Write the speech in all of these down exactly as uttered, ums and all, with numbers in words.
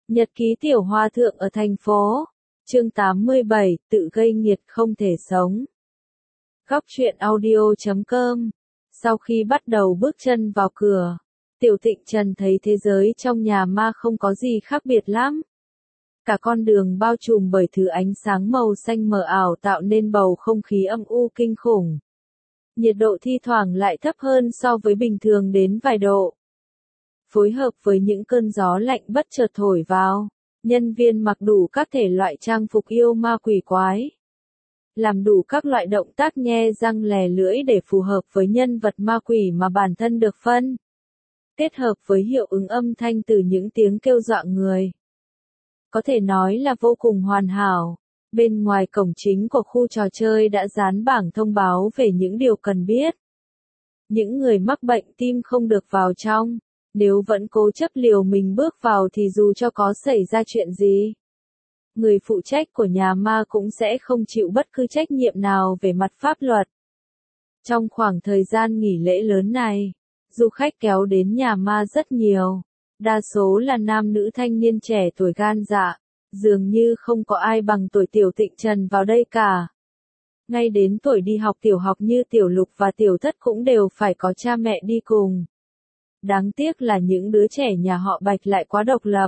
Nhật ký tiểu hòa thượng ở thành phố. Chương tám mươi bảy, tự gây nghiệt không thể sống. Góc truyện audio chấm com. Sau khi bắt đầu bước chân vào cửa, Tiểu Tịnh Trần thấy thế giới trong nhà ma không có gì khác biệt lắm. Cả con đường bao trùm bởi thứ ánh sáng màu xanh mờ ảo tạo nên bầu không khí âm u kinh khủng. Nhiệt độ thi thoảng lại thấp hơn so với bình thường đến vài độ. Phối hợp với những cơn gió lạnh bất chợt thổi vào, nhân viên mặc đủ các thể loại trang phục yêu ma quỷ quái. Làm đủ các loại động tác nhe răng lè lưỡi để phù hợp với nhân vật ma quỷ mà bản thân được phân. Kết hợp với hiệu ứng âm thanh từ những tiếng kêu dọa người. Có thể nói là vô cùng hoàn hảo. Bên ngoài cổng chính của khu trò chơi đã dán bảng thông báo về những điều cần biết. Những người mắc bệnh tim không được vào trong. Nếu vẫn cố chấp liều mình bước vào thì dù cho có xảy ra chuyện gì, người phụ trách của nhà ma cũng sẽ không chịu bất cứ trách nhiệm nào về mặt pháp luật. Trong khoảng thời gian nghỉ lễ lớn này, du khách kéo đến nhà ma rất nhiều. Đa số là nam nữ thanh niên trẻ tuổi gan dạ, dường như không có ai bằng tuổi Tiểu Tịnh Trần vào đây cả. Ngay đến tuổi đi học tiểu học như Tiểu Lục và Tiểu Thất cũng đều phải có cha mẹ đi cùng. Đáng tiếc là những đứa trẻ nhà họ Bạch lại quá độc lập.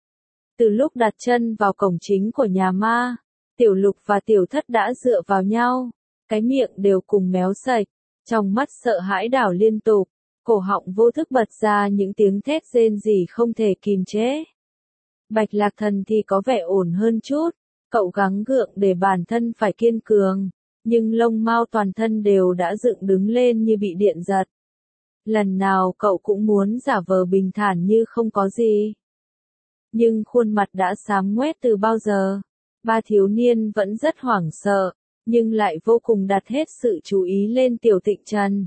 Từ lúc đặt chân vào cổng chính của nhà ma, Tiểu Lục và Tiểu Thất đã dựa vào nhau, cái miệng đều cùng méo sạch, trong mắt sợ hãi đảo liên tục, cổ họng vô thức bật ra những tiếng thét rên rỉ không thể kìm chế. Bạch Lạc Thần thì có vẻ ổn hơn chút, cậu gắng gượng để bản thân phải kiên cường, nhưng lông mao toàn thân đều đã dựng đứng lên như bị điện giật. Lần nào cậu cũng muốn giả vờ bình thản như không có gì. Nhưng khuôn mặt đã xám ngoét từ bao giờ. Ba thiếu niên vẫn rất hoảng sợ, nhưng lại vô cùng đặt hết sự chú ý lên Tiểu Tịnh Trần.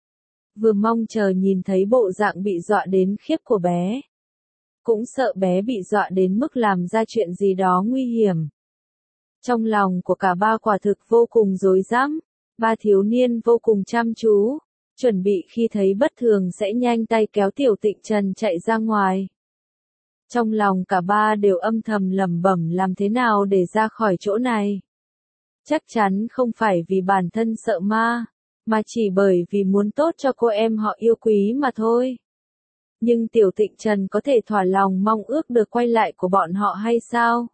Vừa mong chờ nhìn thấy bộ dạng bị dọa đến khiếp của bé. Cũng sợ bé bị dọa đến mức làm ra chuyện gì đó nguy hiểm. Trong lòng của cả ba quả thực vô cùng rối rắm. Ba thiếu niên vô cùng chăm chú, chuẩn bị khi thấy bất thường sẽ nhanh tay kéo Tiểu Tịnh Trần chạy ra ngoài. Trong lòng cả ba đều âm thầm lẩm bẩm làm thế nào để ra khỏi chỗ này. Chắc chắn không phải vì bản thân sợ ma, mà chỉ bởi vì muốn tốt cho cô em họ yêu quý mà thôi. Nhưng Tiểu Tịnh Trần có thể thỏa lòng mong ước được quay lại của bọn họ hay sao?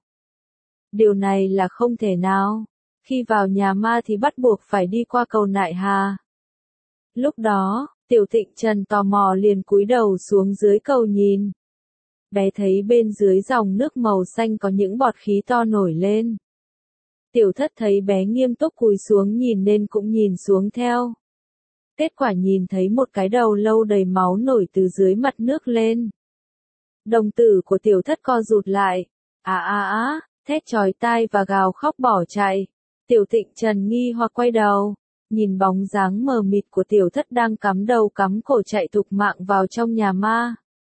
Điều này là không thể nào. Khi vào nhà ma thì bắt buộc phải đi qua cầu Nại Hà. Lúc đó, Tiểu Tịnh Trần tò mò liền cúi đầu xuống dưới cầu nhìn. Bé thấy bên dưới dòng nước màu xanh có những bọt khí to nổi lên. Tiểu Thất thấy bé nghiêm túc cúi xuống nhìn nên cũng nhìn xuống theo. Kết quả nhìn thấy một cái đầu lâu đầy máu nổi từ dưới mặt nước lên. Đồng tử của Tiểu Thất co rụt lại. Á á á, thét chói tai và gào khóc bỏ chạy. Tiểu Tịnh Trần nghi hoặc quay đầu, nhìn bóng dáng mờ mịt của Tiểu Thất đang cắm đầu cắm cổ chạy thục mạng vào trong nhà ma.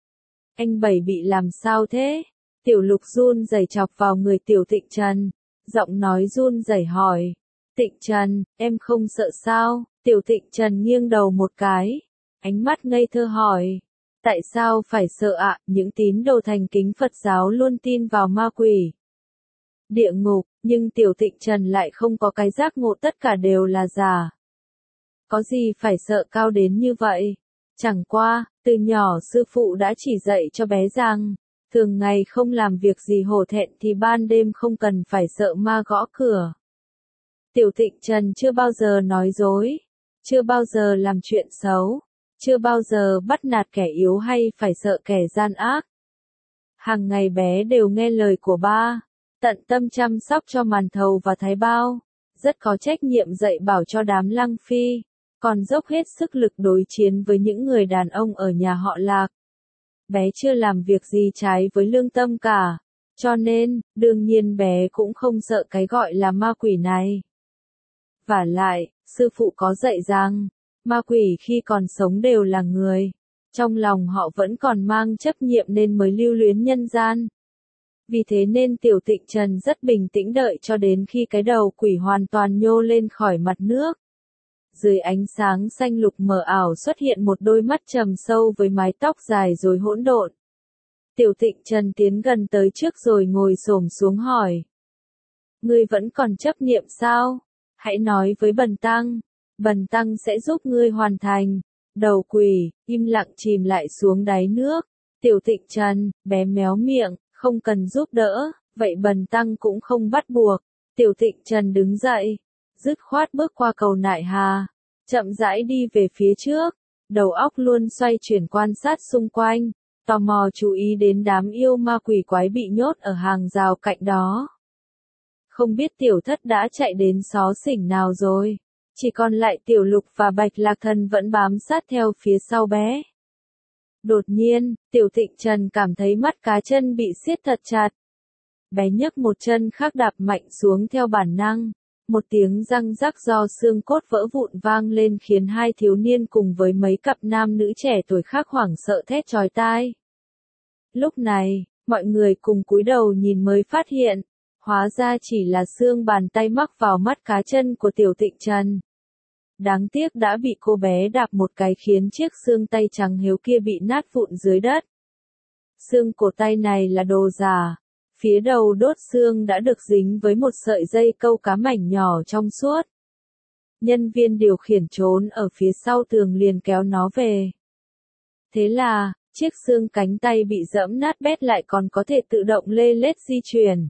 Anh Bảy bị làm sao thế? Tiểu Lục run rẩy chọc vào người Tiểu Tịnh Trần, giọng nói run rẩy hỏi. Tịnh Trần, em không sợ sao? Tiểu Tịnh Trần nghiêng đầu một cái, ánh mắt ngây thơ hỏi. Tại sao phải sợ ạ? Những tín đồ thành kính Phật giáo luôn tin vào ma quỷ. Địa ngục, nhưng Tiểu Tịnh Trần lại không có cái giác ngộ tất cả đều là giả. Có gì phải sợ cao đến như vậy? Chẳng qua, từ nhỏ sư phụ đã chỉ dạy cho bé rằng, thường ngày không làm việc gì hổ thẹn thì ban đêm không cần phải sợ ma gõ cửa. Tiểu Tịnh Trần chưa bao giờ nói dối, chưa bao giờ làm chuyện xấu, chưa bao giờ bắt nạt kẻ yếu hay phải sợ kẻ gian ác. Hàng ngày bé đều nghe lời của ba, tận tâm chăm sóc cho màn thầu và thái bao, rất có trách nhiệm dạy bảo cho đám Lăng Phi, còn dốc hết sức lực đối chiến với những người đàn ông ở nhà họ Lạc. Bé chưa làm việc gì trái với lương tâm cả, cho nên, đương nhiên bé cũng không sợ cái gọi là ma quỷ này. Vả lại, sư phụ có dạy rằng, ma quỷ khi còn sống đều là người, trong lòng họ vẫn còn mang chấp niệm nên mới lưu luyến nhân gian. Vì thế nên Tiểu Tịnh Trần rất bình tĩnh đợi cho đến khi cái đầu quỷ hoàn toàn nhô lên khỏi mặt nước. Dưới ánh sáng xanh lục mờ ảo xuất hiện một đôi mắt trầm sâu với mái tóc dài rồi hỗn độn. Tiểu Tịnh Trần tiến gần tới trước rồi ngồi xổm xuống hỏi. Ngươi vẫn còn chấp niệm sao? Hãy nói với Bần Tăng, Bần Tăng sẽ giúp ngươi hoàn thành. Đầu quỷ, im lặng chìm lại xuống đáy nước. Tiểu Tịnh Trần, bé méo miệng, không cần giúp đỡ, vậy Bần Tăng cũng không bắt buộc. Tiểu Tịnh Trần đứng dậy, dứt khoát bước qua cầu nại hà, chậm rãi đi về phía trước, đầu óc luôn xoay chuyển quan sát xung quanh, tò mò chú ý đến đám yêu ma quỷ quái bị nhốt ở hàng rào cạnh đó. Không biết tiểu thất đã chạy đến xó xỉnh nào rồi, chỉ còn lại Tiểu Lục và Bạch Lạc Thần vẫn bám sát theo phía sau bé. Đột nhiên, Tiểu Tịnh Trần cảm thấy mắt cá chân bị siết thật chặt. Bé nhấc một chân khác đạp mạnh xuống theo bản năng. Một tiếng răng rắc do xương cốt vỡ vụn vang lên khiến hai thiếu niên cùng với mấy cặp nam nữ trẻ tuổi khác hoảng sợ thét chói tai. Lúc này, mọi người cùng cúi đầu nhìn mới phát hiện, hóa ra chỉ là xương bàn tay mắc vào mắt cá chân của Tiểu Tịnh Trần. Đáng tiếc đã bị cô bé đạp một cái khiến chiếc xương tay trắng hiếu kia bị nát vụn dưới đất. Xương cổ tay này là đồ giả. Phía đầu đốt xương đã được dính với một sợi dây câu cá mảnh nhỏ trong suốt. Nhân viên điều khiển trốn ở phía sau tường liền kéo nó về. Thế là, chiếc xương cánh tay bị giẫm nát bét lại còn có thể tự động lê lết di chuyển.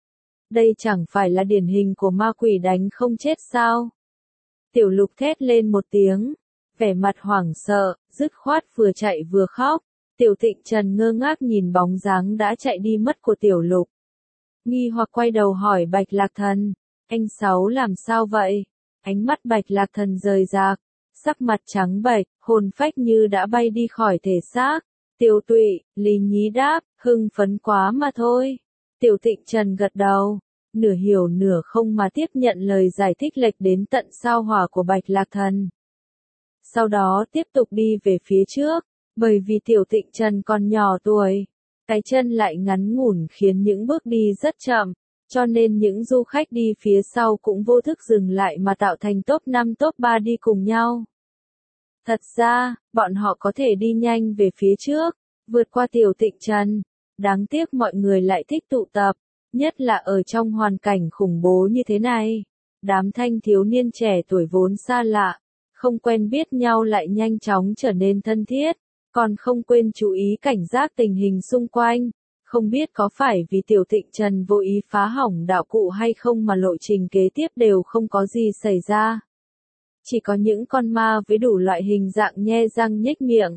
Đây chẳng phải là điển hình của ma quỷ đánh không chết sao? Tiểu Lục thét lên một tiếng, vẻ mặt hoảng sợ, dứt khoát vừa chạy vừa khóc. Tiểu Tịnh Trần ngơ ngác nhìn bóng dáng đã chạy đi mất của Tiểu Lục. Nghi hoặc quay đầu hỏi Bạch Lạc Thần, anh Sáu làm sao vậy? Ánh mắt Bạch Lạc Thần rời rạc, sắc mặt trắng bệch, hồn phách như đã bay đi khỏi thể xác. Tiểu Tụy, Lý Nhí đáp, hưng phấn quá mà thôi. Tiểu Tịnh Trần gật đầu, nửa hiểu nửa không mà tiếp nhận lời giải thích lệch đến tận sao hỏa của Bạch Lạc Thần. Sau đó tiếp tục đi về phía trước. Bởi vì Tiểu Tịnh Trần còn nhỏ tuổi, cái chân lại ngắn ngủn khiến những bước đi rất chậm, cho nên những du khách đi phía sau cũng vô thức dừng lại mà tạo thành top năm top ba đi cùng nhau. Thật ra, bọn họ có thể đi nhanh về phía trước, vượt qua Tiểu Tịnh Trần. Đáng tiếc mọi người lại thích tụ tập, nhất là ở trong hoàn cảnh khủng bố như thế này. Đám thanh thiếu niên trẻ tuổi vốn xa lạ, không quen biết nhau lại nhanh chóng trở nên thân thiết. Còn không quên chú ý cảnh giác tình hình xung quanh, không biết có phải vì Tiểu Tịnh Trần vô ý phá hỏng đạo cụ hay không mà lộ trình kế tiếp đều không có gì xảy ra. Chỉ có những con ma với đủ loại hình dạng nhe răng nhếch miệng,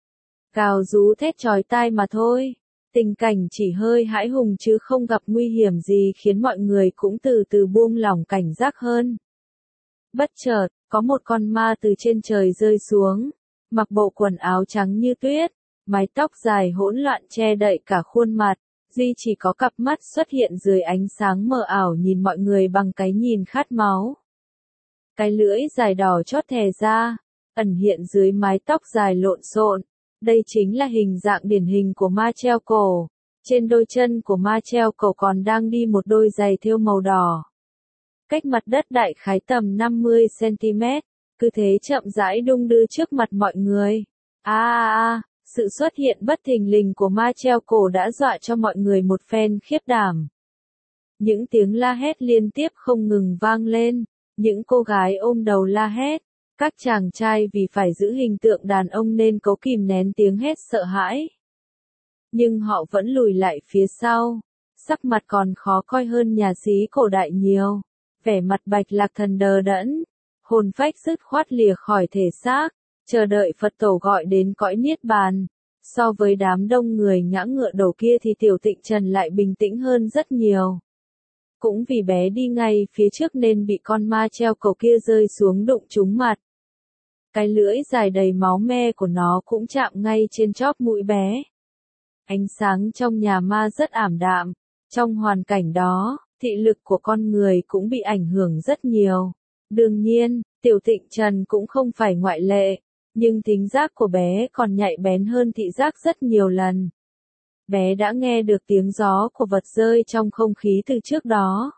gào rú thét chói tai mà thôi. Tình cảnh chỉ hơi hãi hùng chứ không gặp nguy hiểm gì khiến mọi người cũng từ từ buông lỏng cảnh giác hơn. Bất chợt, có một con ma từ trên trời rơi xuống. Mặc bộ quần áo trắng như tuyết, mái tóc dài hỗn loạn che đậy cả khuôn mặt, duy chỉ có cặp mắt xuất hiện dưới ánh sáng mờ ảo nhìn mọi người bằng cái nhìn khát máu. Cái lưỡi dài đỏ chót thè ra, ẩn hiện dưới mái tóc dài lộn xộn. Đây chính là hình dạng điển hình của ma treo cổ. Trên đôi chân của ma treo cổ còn đang đi một đôi giày thêu màu đỏ. Cách mặt đất đại khái tầm năm mươi xăng-ti-mét. Cứ thế chậm rãi đung đưa trước mặt mọi người. A a a, sự xuất hiện bất thình lình của ma treo cổ đã dọa cho mọi người một phen khiếp đảm. Những tiếng la hét liên tiếp không ngừng vang lên, những cô gái ôm đầu la hét, các chàng trai vì phải giữ hình tượng đàn ông nên cố kìm nén tiếng hét sợ hãi. Nhưng họ vẫn lùi lại phía sau, sắc mặt còn khó coi hơn nhà xí cổ đại nhiều, vẻ mặt Bạch Lạc Thần đờ đẫn. Hồn phách dứt khoát lìa khỏi thể xác, chờ đợi Phật tổ gọi đến cõi niết bàn. So với đám đông người ngã ngựa đổ kia thì Tiểu Tịnh Trần lại bình tĩnh hơn rất nhiều. Cũng vì bé đi ngay phía trước nên bị con ma treo cổ kia rơi xuống đụng trúng mặt. Cái lưỡi dài đầy máu me của nó cũng chạm ngay trên chóp mũi bé. Ánh sáng trong nhà ma rất ảm đạm, trong hoàn cảnh đó, thị lực của con người cũng bị ảnh hưởng rất nhiều. Đương nhiên, Tiểu Tịnh Trần cũng không phải ngoại lệ, nhưng thính giác của bé còn nhạy bén hơn thị giác rất nhiều lần. Bé đã nghe được tiếng gió của vật rơi trong không khí từ trước đó.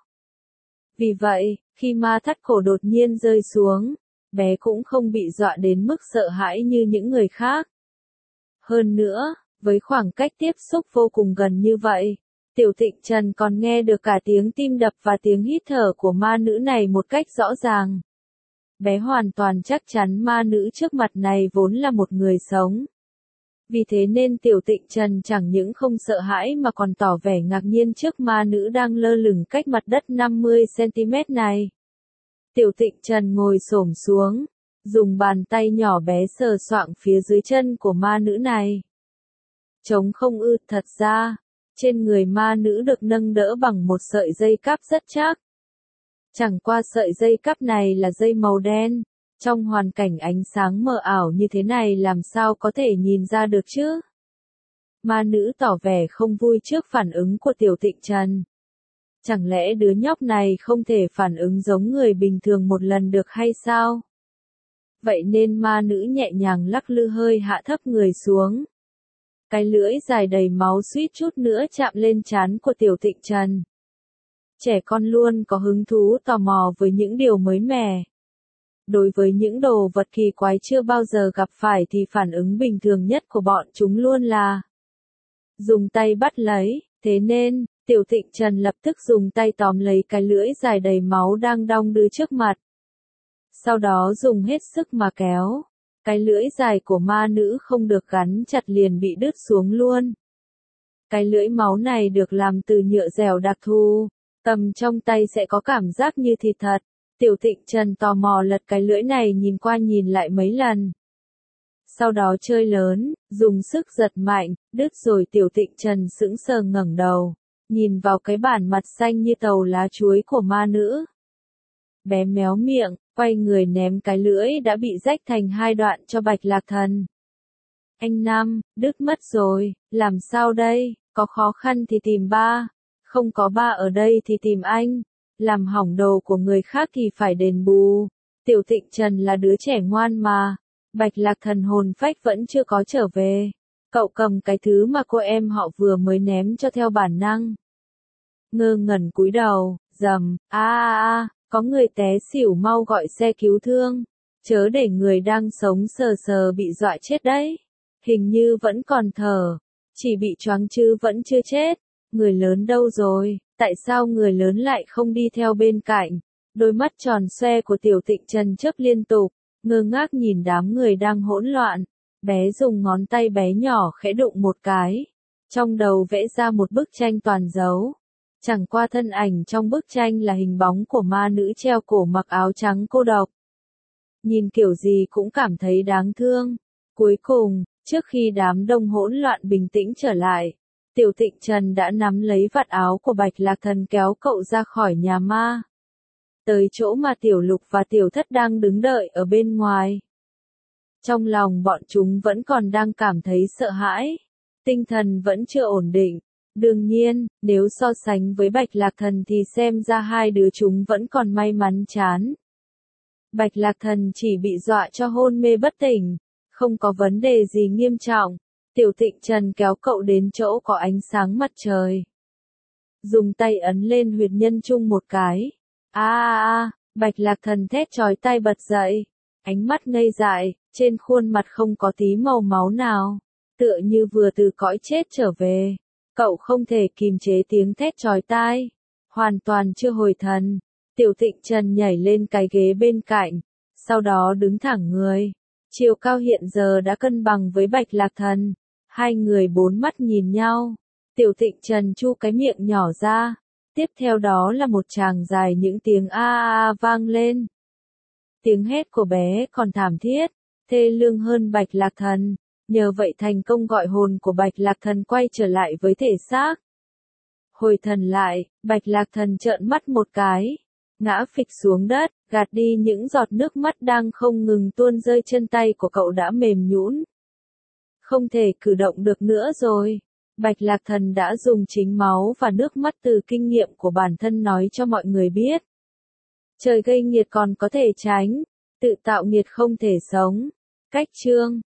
Vì vậy, khi ma thắt cổ đột nhiên rơi xuống, bé cũng không bị dọa đến mức sợ hãi như những người khác. Hơn nữa, Với khoảng cách tiếp xúc vô cùng gần như vậy, Tiểu Tịnh Trần còn nghe được cả tiếng tim đập và tiếng hít thở của ma nữ này một cách rõ ràng. Bé hoàn toàn chắc chắn ma nữ trước mặt này vốn là một người sống. Vì thế nên Tiểu Tịnh Trần chẳng những không sợ hãi mà còn tỏ vẻ ngạc nhiên trước ma nữ đang lơ lửng cách mặt đất năm mươi xăng-ti-mét này. Tiểu Tịnh Trần ngồi xổm xuống, dùng bàn tay nhỏ bé sờ soạng phía dưới chân của ma nữ này. Trống không ư, thật ra, trên người ma nữ được nâng đỡ bằng một sợi dây cáp rất chắc. Chẳng qua sợi dây cáp này là dây màu đen, trong hoàn cảnh ánh sáng mờ ảo như thế này làm sao có thể nhìn ra được chứ? Ma nữ tỏ vẻ không vui trước phản ứng của Tiểu Tịnh Trần. Chẳng lẽ đứa nhóc này không thể phản ứng giống người bình thường một lần được hay sao? Vậy nên ma nữ nhẹ nhàng lắc lư hơi hạ thấp người xuống. Cái lưỡi dài đầy máu suýt chút nữa chạm lên trán của Tiểu Tịnh Trần. Trẻ con luôn có hứng thú tò mò với những điều mới mẻ. Đối với những đồ vật kỳ quái chưa bao giờ gặp phải thì phản ứng bình thường nhất của bọn chúng luôn là dùng tay bắt lấy, thế nên, Tiểu Tịnh Trần lập tức dùng tay tóm lấy cái lưỡi dài đầy máu đang đong đưa trước mặt. Sau đó dùng hết sức mà kéo. Cái lưỡi dài của ma nữ không được gắn chặt liền bị đứt xuống luôn. Cái lưỡi máu này được làm từ nhựa dẻo đặc thù, cầm trong tay sẽ có cảm giác như thịt thật. Tiểu Tịnh Trần tò mò lật cái lưỡi này nhìn qua nhìn lại mấy lần. Sau đó chơi lớn, dùng sức giật mạnh, đứt rồi Tiểu Tịnh Trần sững sờ ngẩng đầu, nhìn vào cái bản mặt xanh như tàu lá chuối của ma nữ. Bé méo miệng, quay người ném cái lưỡi đã bị rách thành hai đoạn cho Bạch Lạc Thần. Anh Năm, đứt mất rồi, làm sao đây, có khó khăn thì tìm ba, không có ba ở đây thì tìm anh, làm hỏng đồ của người khác thì phải đền bù. Tiểu Tịnh Trần là đứa trẻ ngoan mà, Bạch Lạc Thần hồn phách vẫn chưa có trở về. Cậu cầm cái thứ mà cô em họ vừa mới ném cho theo bản năng. Ngơ ngẩn cúi đầu, rầm, a a a. Có người té xỉu, mau gọi xe cứu thương, chớ để người đang sống sờ sờ bị dọa chết đấy. Hình như vẫn còn thở, chỉ bị choáng chứ vẫn chưa chết. Người lớn đâu rồi, tại sao người lớn lại không đi theo bên cạnh? Đôi mắt tròn xoe của Tiểu Tịnh Trần chớp liên tục, ngơ ngác nhìn đám người đang hỗn loạn. Bé dùng ngón tay bé nhỏ khẽ đụng một cái, trong đầu vẽ ra một bức tranh toàn dấu. Chẳng qua thân ảnh trong bức tranh là hình bóng của ma nữ treo cổ mặc áo trắng cô độc. Nhìn kiểu gì cũng cảm thấy đáng thương. Cuối cùng, trước khi đám đông hỗn loạn bình tĩnh trở lại, Tiểu Tịnh Trần đã nắm lấy vạt áo của Bạch Lạc Thần kéo cậu ra khỏi nhà ma. Tới chỗ mà Tiểu Lục và Tiểu Thất đang đứng đợi ở bên ngoài. Trong lòng bọn chúng vẫn còn đang cảm thấy sợ hãi. Tinh thần vẫn chưa ổn định. Đương nhiên, nếu so sánh với Bạch Lạc Thần thì xem ra hai đứa chúng vẫn còn may mắn chán. Bạch Lạc Thần chỉ bị dọa cho hôn mê bất tỉnh, không có vấn đề gì nghiêm trọng. Tiểu Tịnh Trần kéo cậu đến chỗ có ánh sáng mặt trời. Dùng tay ấn lên huyệt nhân trung một cái. A a a, Bạch Lạc Thần thét chói tai bật dậy. Ánh mắt ngây dại, trên khuôn mặt không có tí màu máu nào. Tựa như vừa từ cõi chết trở về. Cậu không thể kìm chế tiếng thét chói tai. Hoàn toàn chưa hồi thần. Tiểu Tịnh Trần nhảy lên cái ghế bên cạnh. Sau đó đứng thẳng người. Chiều cao hiện giờ đã cân bằng với Bạch Lạc Thần. Hai người bốn mắt nhìn nhau. Tiểu Tịnh Trần chu cái miệng nhỏ ra. Tiếp theo đó là một tràng dài những tiếng a a a vang lên. Tiếng hét của bé còn thảm thiết, thê lương hơn Bạch Lạc Thần. Nhờ vậy thành công gọi hồn của Bạch Lạc Thần quay trở lại với thể xác. Hồi thần lại, Bạch Lạc Thần trợn mắt một cái. Ngã phịch xuống đất, gạt đi những giọt nước mắt đang không ngừng tuôn rơi, chân tay của cậu đã mềm nhũn. Không thể cử động được nữa rồi. Bạch Lạc Thần đã dùng chính máu và nước mắt từ kinh nghiệm của bản thân nói cho mọi người biết. Trời gây nghiệt còn có thể tránh, tự tạo nghiệt không thể sống. Cách chương